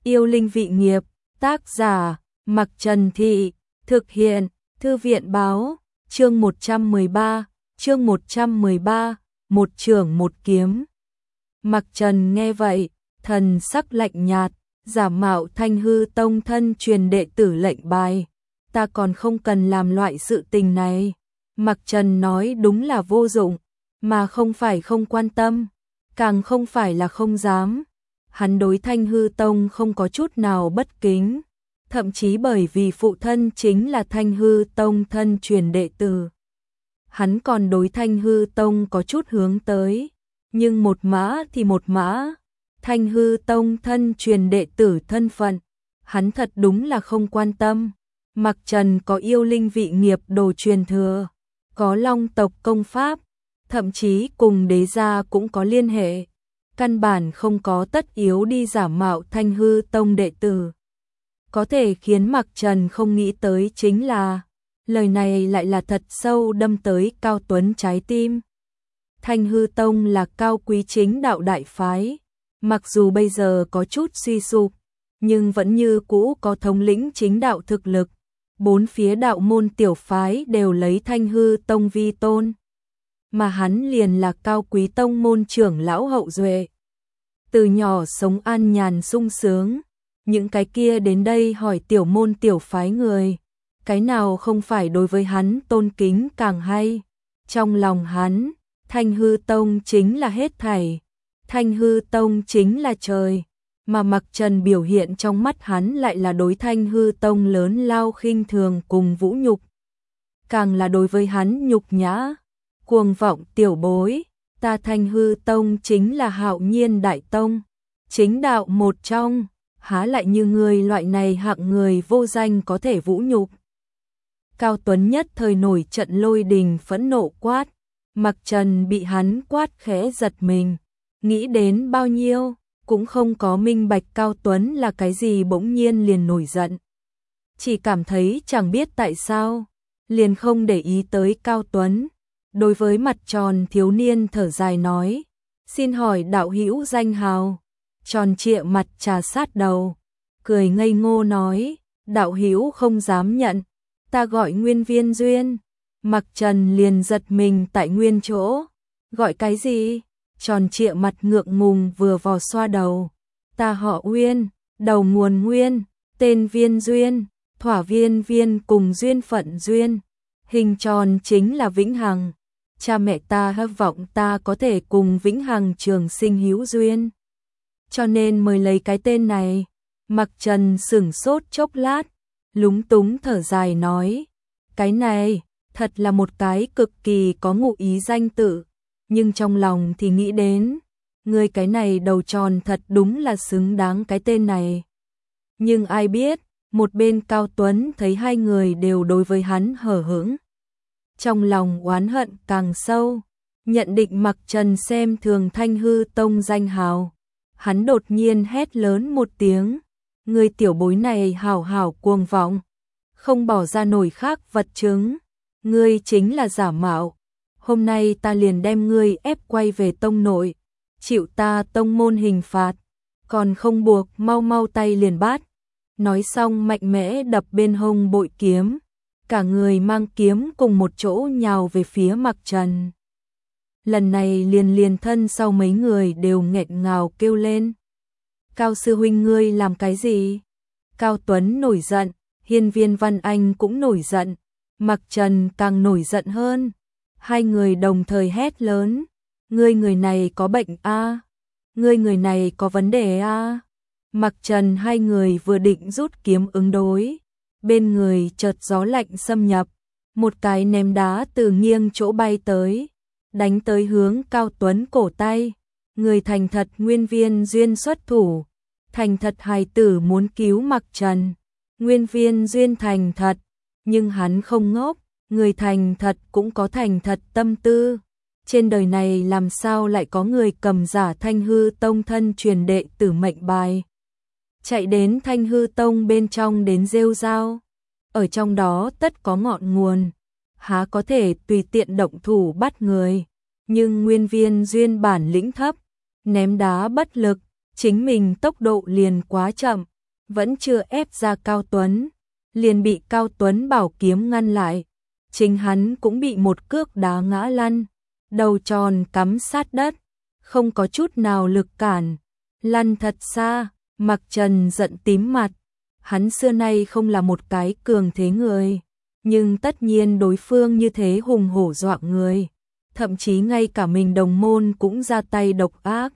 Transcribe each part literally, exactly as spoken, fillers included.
Yêu linh vị nghiệp, tác giả, Mặc Trần Thị, thực hiện, Thư viện báo, chương một trăm mười ba, chương một trăm mười ba, một chưởng một kiếm. Mặc Trần nghe vậy, thần sắc lạnh nhạt, giả mạo Thanh Hư Tông thân truyền đệ tử lệnh bài. Ta còn không cần làm loại sự tình này. Mặc Trần nói đúng là vô dụng, mà không phải không quan tâm, càng không phải là không dám. Hắn đối Thanh Hư Tông không có chút nào bất kính, thậm chí bởi vì phụ thân chính là Thanh Hư Tông thân truyền đệ tử. Hắn còn đối Thanh Hư Tông có chút hướng tới, nhưng một mã thì một mã, Thanh Hư Tông thân truyền đệ tử thân phận, hắn thật đúng là không quan tâm. Mặc Trần có yêu linh vị nghiệp đồ truyền thừa, có long tộc công pháp, thậm chí cùng đế gia cũng có liên hệ, căn bản không có tất yếu đi giả mạo Thanh Hư Tông đệ tử. Có thể khiến Mặc Trần không nghĩ tới chính là, lời này lại là thật sâu đâm tới Cao Tuấn trái tim. Thanh Hư Tông là cao quý chính đạo đại phái, mặc dù bây giờ có chút suy sụp, nhưng vẫn như cũ có thống lĩnh chính đạo thực lực. Bốn phía đạo môn tiểu phái đều lấy Thanh Hư Tông vi tôn, mà hắn liền là cao quý tông môn trưởng lão hậu duệ. Từ nhỏ sống an nhàn sung sướng, những cái kia đến đây hỏi tiểu môn tiểu phái người, cái nào không phải đối với hắn tôn kính càng hay. Trong lòng hắn, Thanh Hư Tông chính là hết thảy, Thanh Hư Tông chính là trời, mà Mặc Trần biểu hiện trong mắt hắn lại là đối Thanh Hư Tông lớn lao khinh thường cùng vũ nhục. Càng là đối với hắn nhục nhã, cuồng vọng tiểu bối, ta Thanh Hư Tông chính là hạo nhiên đại tông, chính đạo một trong, há lại như người loại này hạng người vô danh có thể vũ nhục. Cao Tuấn nhất thời nổi trận lôi đình phẫn nộ quát, Mặc Trần bị hắn quát khẽ giật mình, nghĩ đến bao nhiêu, cũng không có minh bạch Cao Tuấn là cái gì bỗng nhiên liền nổi giận. Chỉ cảm thấy chẳng biết tại sao, liền không để ý tới Cao Tuấn. Đối với mặt tròn thiếu niên thở dài nói, xin hỏi đạo hữu danh hào. Tròn trịa mặt trà sát đầu, cười ngây ngô nói, đạo hữu không dám nhận, ta gọi Nguyên Viên Duyên. Mặc Trần liền giật mình tại nguyên chỗ, gọi cái gì? Tròn trịa mặt ngượng ngùng vừa vò xoa đầu, ta họ Uyên, đầu nguồn Nguyên, tên Viên Duyên, thỏa viên viên cùng duyên phận duyên, hình tròn chính là vĩnh hằng. Cha mẹ ta hy vọng ta có thể cùng vĩnh hằng trường sinh hữu duyên, cho nên mới lấy cái tên này. Mặc Trần sửng sốt chốc lát, lúng túng thở dài nói, cái này thật là một cái cực kỳ có ngụ ý danh tự, nhưng trong lòng thì nghĩ đến, người cái này đầu tròn thật đúng là xứng đáng cái tên này. Nhưng ai biết, một bên Cao Tuấn thấy hai người đều đối với hắn hờ hững, trong lòng oán hận càng sâu, nhận định Mặc Trần xem thường Thanh Hư Tông danh hào. Hắn đột nhiên hét lớn một tiếng, người tiểu bối này hảo hảo cuồng vọng, không bỏ ra nổi khác vật chứng, ngươi chính là giả mạo. Hôm nay ta liền đem ngươi ép quay về tông nội, chịu ta tông môn hình phạt, còn không buộc mau mau tay liền bắt. Nói xong mạnh mẽ đập bên hông bội kiếm, cả người mang kiếm cùng một chỗ nhào về phía Mặc Trần. Lần này liền liền thân sau mấy người đều nghẹn ngào kêu lên. Cao sư huynh ngươi làm cái gì? Cao Tuấn nổi giận, Hiên Viên Văn Anh cũng nổi giận, Mặc Trần càng nổi giận hơn. Hai người đồng thời hét lớn, ngươi người này có bệnh a, à? Ngươi người này có vấn đề a. À? Mặc Trần hai người vừa định rút kiếm ứng đối, bên người chợt gió lạnh xâm nhập, một cái ném đá từ nghiêng chỗ bay tới, đánh tới hướng Cao Tuấn cổ tay. Người thành thật Nguyên Viên Duyên xuất thủ, thành thật hài tử muốn cứu Mặc Trần. Nguyên Viên Duyên thành thật, nhưng hắn không ngốc, người thành thật cũng có thành thật tâm tư. Trên đời này làm sao lại có người cầm giả Thanh Hư Tông thân truyền đệ tử mệnh bài, chạy đến Thanh Hư Tông bên trong đến rêu rao, ở trong đó tất có ngọn nguồn, há có thể tùy tiện động thủ bắt người. Nhưng Nguyên Viên Duyên bản lĩnh thấp, ném đá bất lực, chính mình tốc độ liền quá chậm, vẫn chưa ép ra Cao Tuấn, liền bị Cao Tuấn bảo kiếm ngăn lại. Chính hắn cũng bị một cước đá ngã lăn, đầu tròn cắm sát đất, không có chút nào lực cản, lăn thật xa. Mặc Trần giận tím mặt, hắn xưa nay không là một cái cường thế người, nhưng tất nhiên đối phương như thế hùng hổ dọa người, thậm chí ngay cả mình đồng môn cũng ra tay độc ác.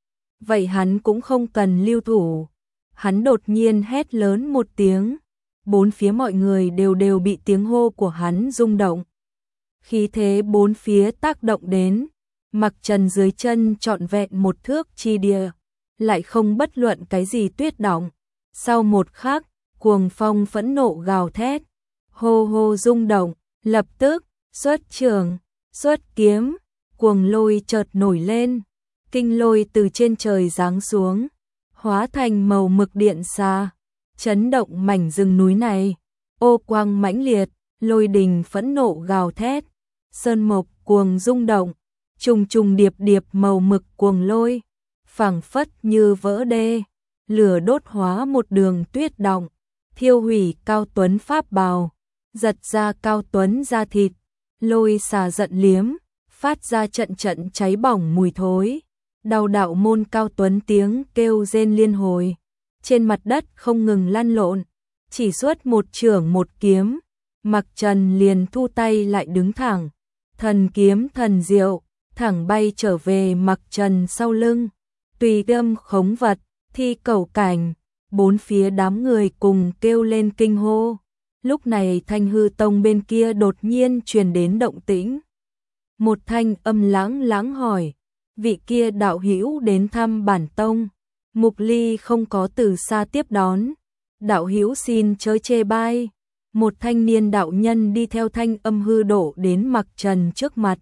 Vậy hắn cũng không cần lưu thủ, hắn đột nhiên hét lớn một tiếng, bốn phía mọi người đều đều bị tiếng hô của hắn rung động. Khí thế bốn phía tác động đến, Mặc Trần dưới chân trọn vẹn một thước chi địa, lại không bất luận cái gì tuyết động. Sau một khắc, cuồng phong phẫn nộ gào thét, hô hô rung động, lập tức, xuất trường, xuất kiếm, cuồng lôi chợt nổi lên, kinh lôi từ trên trời giáng xuống, hóa thành màu mực điện xa, chấn động mảnh rừng núi này. Ô quang mãnh liệt, lôi đình phẫn nộ gào thét, sơn mộc cuồng rung động, trùng trùng điệp điệp màu mực cuồng lôi, phảng phất như vỡ đê, lửa đốt hóa một đường tuyết động, thiêu hủy Cao Tuấn pháp bào, giật ra Cao Tuấn da thịt, lôi xà giận liếm, phát ra trận trận cháy bỏng mùi thối. Đau đạo môn Cao Tuấn tiếng kêu rên liên hồi, trên mặt đất không ngừng lăn lộn, chỉ xuất một chưởng một kiếm, Mặc Trần liền thu tay lại đứng thẳng, thần kiếm thần diệu, thẳng bay trở về Mặc Trần sau lưng, tùy đâm khống vật, thi cẩu cảnh, bốn phía đám người cùng kêu lên kinh hô. Lúc này Thanh Hư Tông bên kia đột nhiên truyền đến động tĩnh. Một thanh âm lãng lãng hỏi, vị kia đạo hữu đến thăm bản tông. Mục Ly không có từ xa tiếp đón, đạo hữu xin chớ chê bai. Một thanh niên đạo nhân đi theo thanh âm hư độ đến Mặc Trần trước mặt.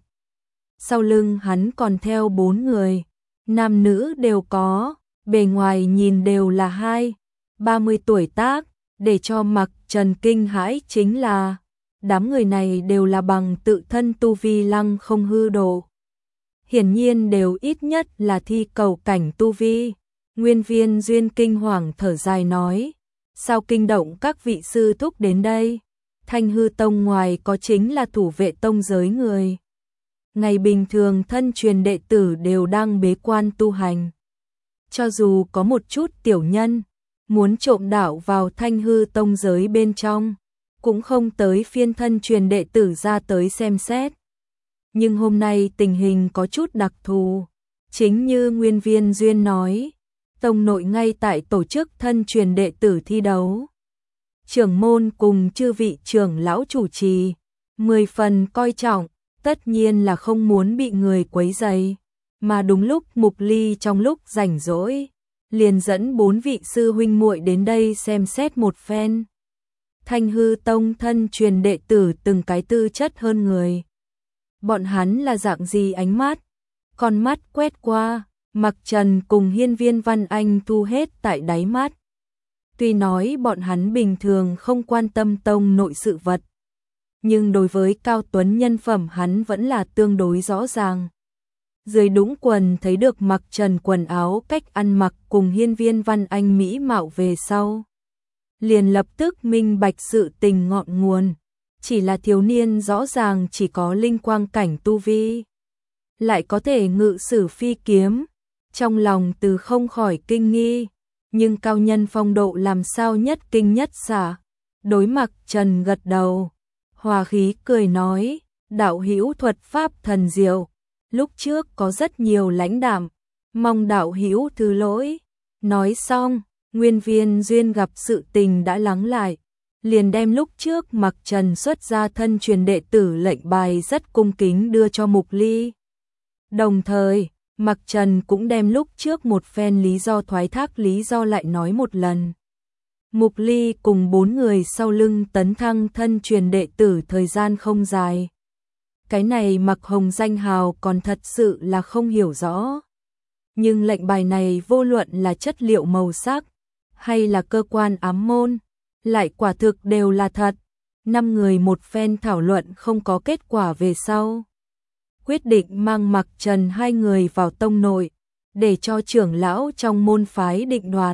Sau lưng hắn còn theo bốn người, nam nữ đều có, bề ngoài nhìn đều là hai, ba mươi tuổi tác, để cho Mặc Trần kinh hãi chính là, đám người này đều là bằng tự thân tu vi lăng không hư độ. Hiển nhiên đều ít nhất là thi cầu cảnh tu vi. Nguyên Viên Duyên kinh hoàng thở dài nói, sao kinh động các vị sư thúc đến đây? Thanh Hư Tông ngoài có chính là thủ vệ tông giới người. Ngày bình thường thân truyền đệ tử đều đang bế quan tu hành. Cho dù có một chút tiểu nhân, muốn trộm đạo vào Thanh Hư Tông giới bên trong, cũng không tới phiên thân truyền đệ tử ra tới xem xét. Nhưng hôm nay tình hình có chút đặc thù, chính như Nguyên Viên Duyên nói, tông nội ngay tại tổ chức thân truyền đệ tử thi đấu. Trưởng môn cùng chư vị trưởng lão chủ trì, mười phần coi trọng, tất nhiên là không muốn bị người quấy rầy, mà đúng lúc Mục Ly trong lúc rảnh rỗi, liền dẫn bốn vị sư huynh muội đến đây xem xét một phen. Thanh Hư Tông thân truyền đệ tử từng cái tư chất hơn người. Bọn hắn là dạng gì ánh mắt? Con mắt quét qua, Mặc Trần cùng Hiên Viên Văn Anh thu hết tại đáy mắt. Tuy nói bọn hắn bình thường không quan tâm tông nội sự vật, nhưng đối với Cao Tuấn nhân phẩm hắn vẫn là tương đối rõ ràng. Dưới đũng quần thấy được Mặc Trần quần áo cách ăn mặc cùng Hiên Viên Văn Anh mỹ mạo về sau, liền lập tức minh bạch sự tình ngọn nguồn. Chỉ là thiếu niên rõ ràng chỉ có linh quang cảnh tu vi, lại có thể ngự sử phi kiếm, trong lòng từ không khỏi kinh nghi, nhưng cao nhân phong độ làm sao nhất kinh nhất xả. Đối Mặc Trần gật đầu, hòa khí cười nói, đạo hữu thuật pháp thần diệu, lúc trước có rất nhiều lãnh đạm, mong đạo hữu thứ lỗi. Nói xong, Nguyên Viên Duyên gặp sự tình đã lắng lại, liền đem lúc trước Mặc Trần xuất ra thân truyền đệ tử lệnh bài rất cung kính đưa cho Mục Ly. Đồng thời, Mặc Trần cũng đem lúc trước một phen lý do thoái thác lý do lại nói một lần. Mục Ly cùng bốn người sau lưng tấn thăng thân truyền đệ tử thời gian không dài. Cái này Mặc Hồng danh hào còn thật sự là không hiểu rõ. Nhưng lệnh bài này vô luận là chất liệu màu sắc, hay là cơ quan ám môn, lại quả thực đều là thật. Năm người một phen thảo luận không có kết quả về sau, quyết định mang Mặc Trần hai người vào tông nội, để cho trưởng lão trong môn phái định đoạt.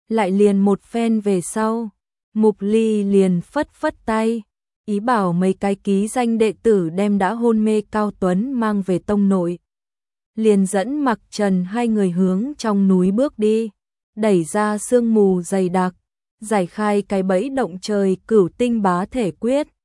lại liền một phen về sau, Mục Ly liền phất phất tay, ý bảo mấy cái ký danh đệ tử đem đã hôn mê Cao Tuấn mang về tông nội. Liền dẫn Mặc Trần hai người hướng trong núi bước đi, đẩy ra sương mù dày đặc, giải khai cái bẫy động trời Cửu Tinh Bá Thể Quyết,